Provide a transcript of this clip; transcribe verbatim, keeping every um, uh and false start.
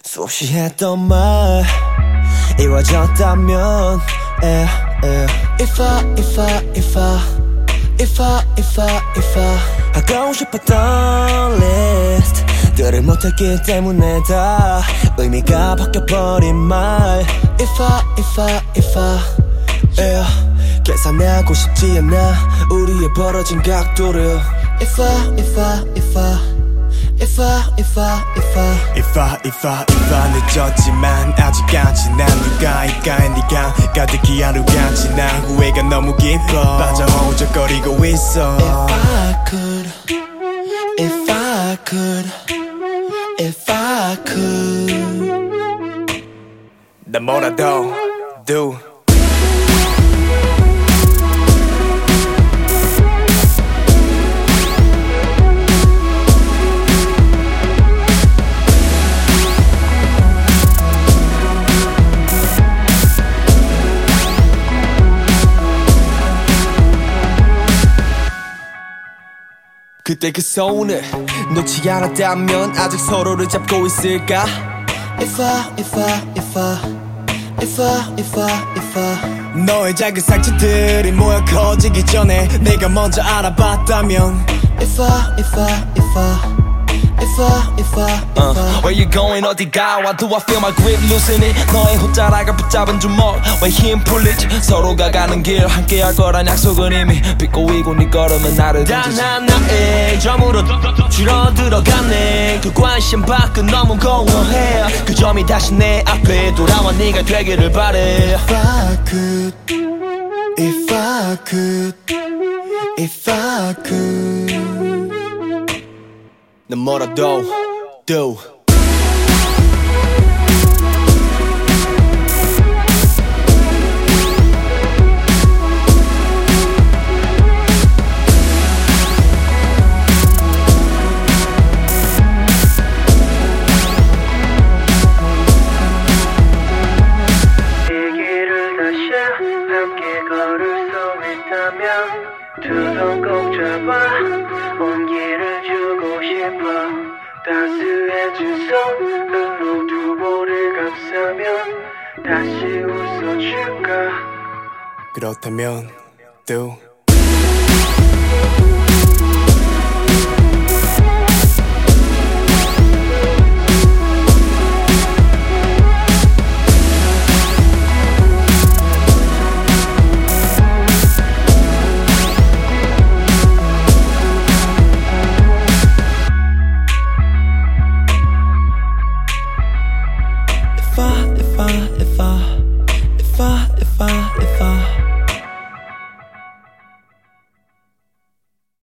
수없이 했던 말 이루어졌다면 yeah, yeah. If I, if I, if I If I, if I, if I 하고 싶었던 list 들을 못했기 때문에 다 의미가 바뀌어버린 말 If I, if I, if I yeah. 계산하고 싶지 않아 우리의 벌어진 각도를 If I, if I, if I If I, if I, if I If I, if I, if I 늦었지만 아직까지 난 누가 입가에 네가 가득히 하루같이 난 후회가 너무 깊어 빠져 허우적거리고 있어 If I could If I could If I could 난 뭐라도 do 그때 그 손을 놓지 않았다면 아직 서로를 잡고 있을까 If I, if I, if I If I, if I, if I 너의 작은 상처들이 모여 커지기 전에 내가 먼저 알아봤다면 If I, if I, if I If I, if I, if I uh, Where you going 어디가 Why do I feel my grip loosening 너의 옷자락을 붙잡은 주먹 왜 힘 풀리지 서로가 가는 길 함께 할 거란 약속은 이미 비꼬이고 네 걸음은 나를 던지지 단 하나의 점으로 줄어들어가네 그 관심 밖은 너무 공허해 그 점이 다시 내 앞에 돌아와 네가 되기를 바래 If I could If I could If I could 난 뭐라도 do 두 손 꼭 잡아 온기를 주고 싶어 따스해진 손으로 두 볼을 감싸면 다시 웃어줄까 그렇다면 do If I, if I, if I, if I, if I